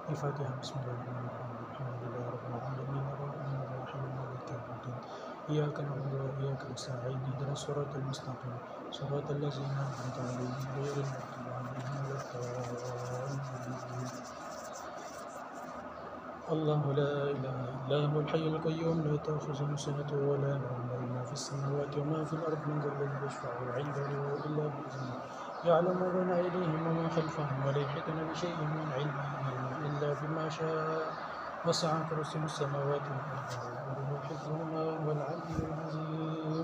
الفاتحة. بسم الله الرحمن الرحيم. الحمد لله رب العالمين الرحمن الرحيم مالك يوم الدين إياك نعبد وإياك نستعين اهدنا الصراط المستقيم صراط الذين أنعمت عليهم غير المغضوب عليهم ولا الضالين. الله لا إله إلا هو الحي القيوم لا تأخذه سنة ولا نوم له ما في السماوات وما في الأرض من ذا الذي يشفع عنده إلا بإذنه يعلم ما بين أيديهم وما خلفهم ولا يحيطون بشيء من علمه إلا بما شاء وسع كرسيه السماوات والأرض وله حفظهما وهو العلي العظيم.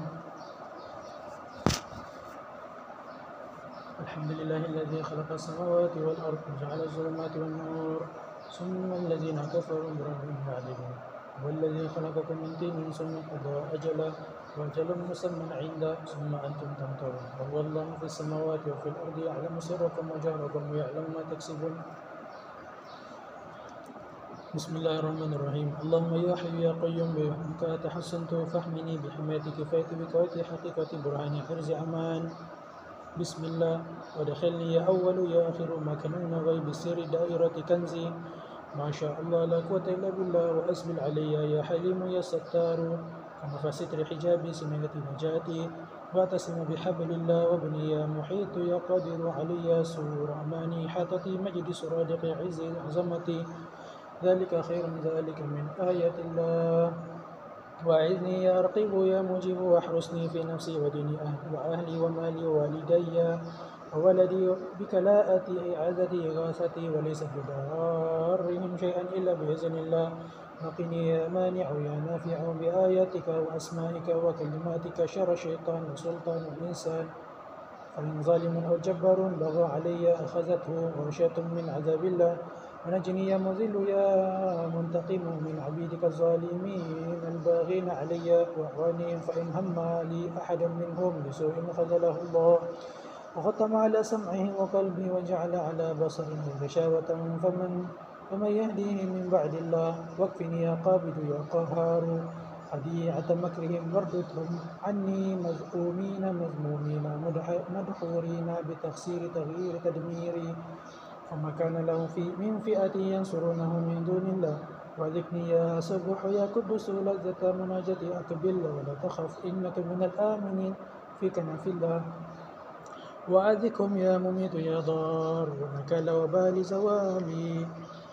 الحمد لله الذي خلق السماوات والأرض وجعل الظلمات والنور ثم الذين كفروا بربهم يعدلون. هو الذي خلقكم من طين ثم قضى أجلا وأجل مسمى عنده ثم أنتم تمترون. وهو الله في السماوات وفي الأرض يعلم سركم وجهركم ويعلم ما تكسبون. بسم الله الرحمن الرحيم. اللهم يا حي يا قيوم بك تحسنت فاحمني بحمايتك فأتي بكويت حقيقة برهان حرز أمان. بسم الله ودخلني يا أول يا آخر مكنون غيب سر دائرة كنزي. ما شاء الله لا قوة إلا بالله وأسبل علي يا حليم يا ستار كما فستر حجابي سنة نجاتي واعتصم بحبل الله وابني يا محيط يا قادر علي سور أماني حاطتي مجد سرادق عز عظمتي ذلك خير ذلك من آية الله. وأعذني يا رقيب يا مجيب واحرسني في نفسي وديني وأهلي ومالي ووالدي وولدي بك لا آتي إعاذتي إغاثتي وليس بضارهم شيئا إلا بإذن الله. وقني يا مانع يا نافع بآياتك وأسمائك وكلماتك شر الشيطان وسلطان الإنسان فإن ظالم أو جبار بغى علي أخذته غشية من عذاب الله. ونجني يا مذل يا منتقم من عبيدك الظالمين الباغين علي وأعوانهم فإن هم لي أحد منهم بسوء خذله الله وختم على سمعه وقلبه وجعل على بصره غشاوة فمن يهديه من بعد الله. واكفني يا قابض يا قهار خديعة مكرهم وارددهم عني مذءومين مذمومين مدحورين بتخسير تغيير تدميري. فما كان له من فئة ينصرونه من دون الله. وذكني يا سبح يا قدس لذة مناجتي أقبل ولا تخف إنك من الآمنين في كنف الله. وأذكهم يا مميت يا ضار ونكال وبال زوالي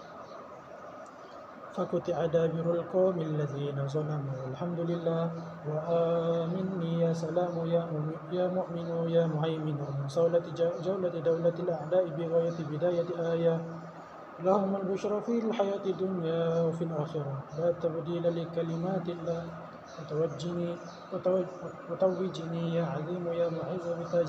فقطع دابر القوم الذين ظلموا الحمد لله. وآمني يا سلام يا مؤمن يا مهيمن من صولة جولة دولة الأعداء بغاية بداية آية. لهم البشرى في الحياة الدنيا وفي الآخرة لا تبديل لكلمات الله. وتوجني يا عظيم يا معز بتاج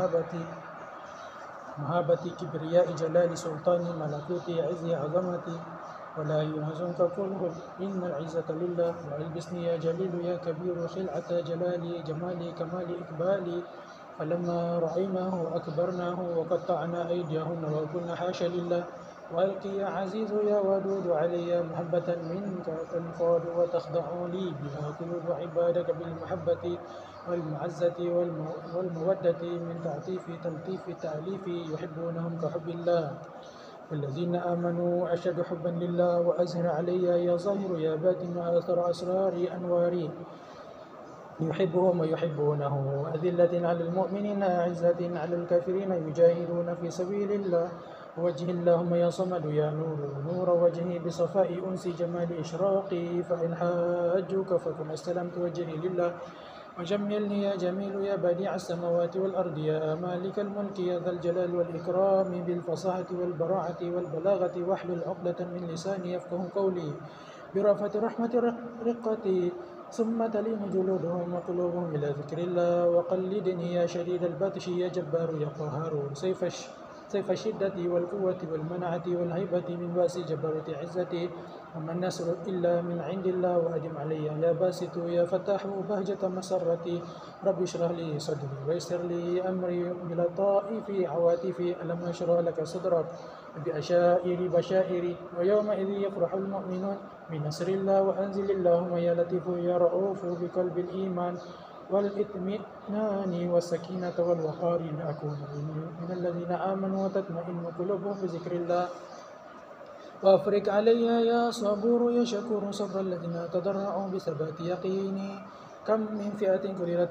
مهابتي كبرياء جلال سلطان ملكوتي عز عظمتي. ولا يحزنك كله إن العزة لله. وألبسني يا جليل يا كبير خلعة جلالي جمالي كمال إقبالي. فلما رأيناه أكبرناه وقطعنا أيديهن وكنا حاشا لله. وألقي يا عزيز يا ودود علي محبة منك تنفاد وتخضع لي بها قلوب عبادك بالمحبة والمعزة والمودة من تلطيف تأليف يحبونهم كحب الله. والذين آمنوا أشد حبا لله وأزهر علي يا ظاهر يا باطن وآثر أسراري أنواري يحبهم ويحبونه. أذلة على المؤمنين أعزة على الكافرين يجاهدون في سبيل الله. وجه اللهم يا صمد يا نور وجهي بصفاء أنس جمال إشراقي. فإن حاجوك فكن استلمت وجهي لله. وجملني يا جميل يا بديع السماوات والأرض يا مالك الملك يا ذا الجلال والإكرام بالفصاحة والبراعة والبلاغة واحلل عقدة من لساني يفقه قولي. برأفة رحمة رقتي ثم تلين جلودهم وقلوبهم إلى ذكر الله. وقلدني يا شديد البطش يا جبار يا قهار سيف الشدة والقوة والمنعة والهيبة من بأس جبروت عزتي. وما النصر إلا من عند الله. وأدم علي يا باسط يا فتاح بهجة مسرتي. رب اشرح لي صدري ويسر لي أمري بلطائف عواتفي. ألم نشرح لك صدرك بأشائر بشائري. ويومئذ يفرح المؤمنون بنصر الله. وأنزل اللهم يا لطيف يا رؤوف بقلب الإيمان والإطمئنان والسكينة والوقار لأكون من الذين آمنوا وتطمئن قلوبهم بذكر الله. وأفرج علي يا صبور يا شكور صبر الذين تضرعوا بثبات يقيني. كم من فئة قليلة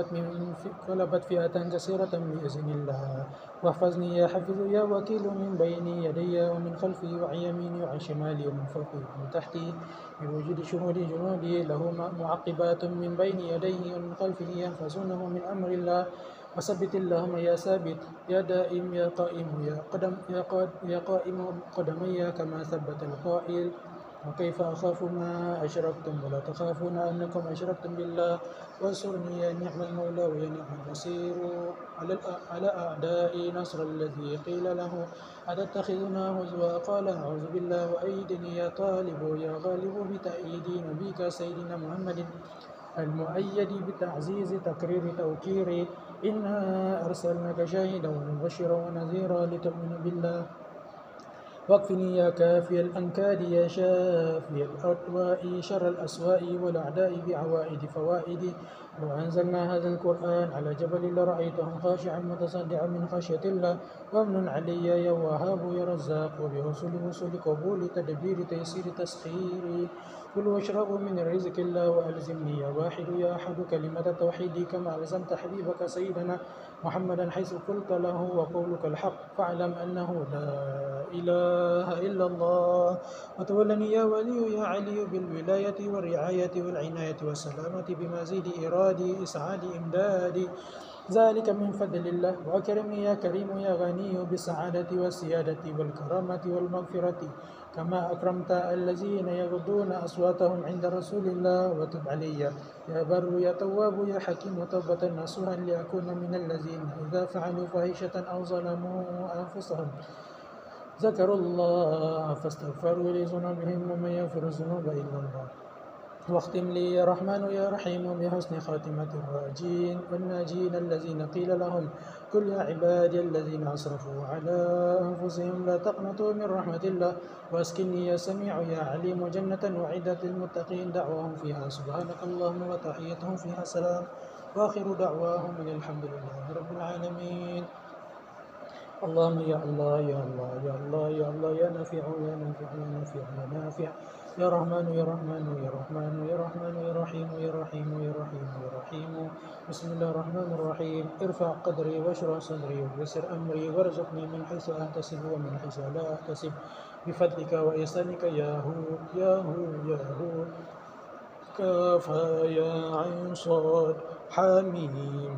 غلبت فئة كثيرة بإذن الله. واحفظني يا حفظ يا وكيل من بين يدي ومن خلفي وعن يميني وعن شمالي ومن فوقي ومن تحتي بوجود شهود جنودي له معقبات من بين يديه ومن خلفه يحفظونه من أمر الله. وثبت اللهم يا ثابت يا دائم يا قائم يا قائم قدمي كما ثبت القائل. وكيف أخاف ما أشركتم ولا تخافون أنكم أشركتم بالله. وانصرني يا نعم المولى ويا نعم النصير على أعدائي نصر الذي قيل له أتتخذنا هزوا قال أعوذ بالله. وأيدني يا طالب يا غالب بتأييد نبيك سيدنا محمد المؤيد بتعزيز تكرير توكيري. إنا أرسلناك شاهدا ومبشرا ونذيرا لتؤمنوا بالله. واكفني يا كافي الأنكاد يا شافي الأدواء شر الأسواء والأعداء بعوائد فوائد. لو أنزلنا هذا القرآن على جبل لرأيته خاشعا متصدعا من خشية الله. وامن علي يا وهاب يا رزاق وبوصل قبول تدبير تيسير تسخير. كل واشربوا من رزق الله وألزمني يا واحد يا أحد كلمة التوحيد كما ألزمت حبيبك سيدنا محمدا حيث قلت له وقولك الحق. فاعلم أنه لا إله إلا الله. وتولني يا ولي يا علي بالولاية والرعاية والعناية والسلامة بمزيد إرادي إسعاد إمدادي. ذلك من فضل الله. وأكرمني يا كريم يا غني بالسعادة والسيادة والكرامة والمغفرة كما أكرمت الذين يغضون أصواتهم عند رسول الله. وتب علي يا بر يا تواب يا حكيم توبة نصوحا لأكون من الذين إذا فعلوا فاحشة أو ظلموا أنفسهم ذكروا الله فاستغفروا لذنوبهم ومن يغفر الذنوب إلا الله. واختم لي يا رحمن يا رحيم بحسن خاتمة الراجين والناجين الذين قيل لهم قل يا عبادي الذين أسرفوا على أنفسهم لا تقنطوا من رحمة الله. واسكني يا سميع يا عليم جنة وعدت للمتقين دعواهم فيها سبحانك اللهم وتحيتهم فيها سلام وآخر دعواهم من الحمد لله رب العالمين. اللهم يا الله يا الله يا الله يا الله يا نافع يا نافع يا نافع يا نافع يا رحمن يا رحمن يا رحمن يا رحمن يا رحيم يا رحيم يا رحيم يا رحيم. بسم الله الرحمن الرحيم. ارفع قدري واشرح صدري ويسر أمري وارزقني من حيث أحتسب ومن حيث لا أحتسب بفضلك وإحسانك يا هو يا هو يا هو. كاف يا عين صاد حميم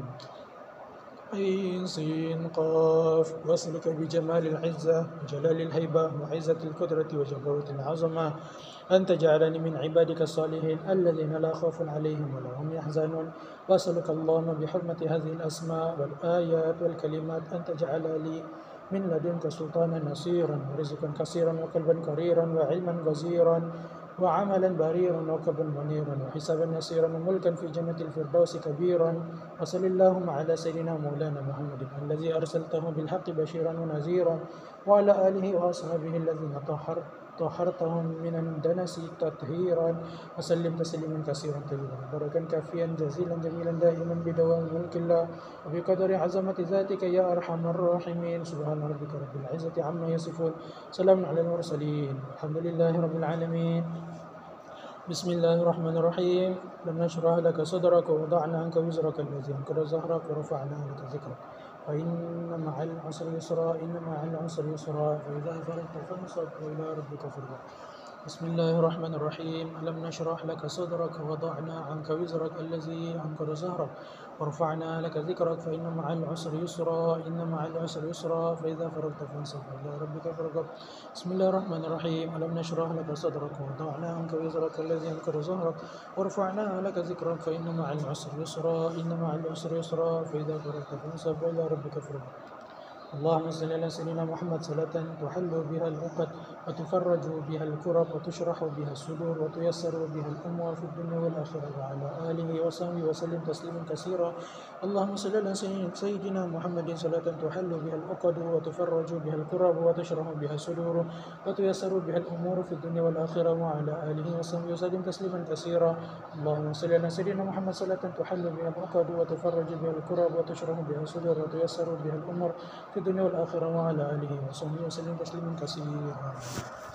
عين سين قاف. واسلك بجمال العزة وجلال الهيبة وعزة القدرة وجبروت العظمة أن تجعلني من عبادك الصالحين الذين لا خوف عليهم ولا هم يحزنون. واسألك اللهم بحرمة هذه الأسماء والآيات والكلمات أن تجعل لي من لدنك سلطانا نصيرا ورزقا كثيرا وقلبا قريرا وعلما غزيرا وعملا بريرا وقبا منيرا وحسابا يسيرا وملكا في جنة الفردوس كبيرا. وصل اللهم على سيدنا مولانا محمد الذي أرسلته بالحق بشيرا ونذيرا وعلى آله وأصحابه الذين طهرتهم من الدنس تطهيرا. وسلم تسليما كثيرا طيبا بركا كافيا جزيلا جميلا دائما بدوام ملك الله وبقدر عظمة ذاتك يا أرحم الراحمين. سبحان ربك رب العزة عما يصفون سلام على المرسلين الحمد لله رب العالمين. بسم الله الرحمن الرحيم. لم نشرح لك صدرك ووضعنا عنك وزرك الذي أنقض ظهرك ورفعنا لك ذكرك فإن مع العسر يسرا إن مع العسر يسرا فإذا فرغت فانصب وإلى ربك فارغب. بسم الله الرحمن الرحيم. ألم نشرح لك صدرك ووضعنا عنك وزرك الذي أنقض ظهرك ورفعنا لك ذكرك فإن مع العسر يسرا إن مع العسر يسرا فإذا فرغت فانصب وإلى ربك فارغب. بسم الله الرحمن الرحيم. ألم نشرح لك صدرك ووضعنا عنك وزرك الذي أنقض ظهرك ورفعنا لك ذكرك فإن مع العسر يسرا إن مع العسر يسرا فإذا فرغت فانصب وإلى ربك فارغب. اللهم صل على سيدنا محمد صلاة تحل بها العقد وتفرج بها الكرب وتشرح بها الصدور وتيسر بها الأمور في الدنيا والآخرة وعلى آله وصحبه وسلم تسليما كثيرا. اللهم صل على سيدنا محمد صلاة تحل بها العقد وتفرج بها الكرب وتشرح بها الصدور وتيسر بها الأمور في الدنيا والآخرة وعلى آله وصحبه وسلم تسليما كثيرا. اللهم صل على سيدنا محمد صلاة تحل بها العقد وتفرج بها الكرب وتشرح بها الصدور وتيسر بها الأمور في الدنيا والآخرة وعلى آله وصحبه وسلم تسليما كثيرا.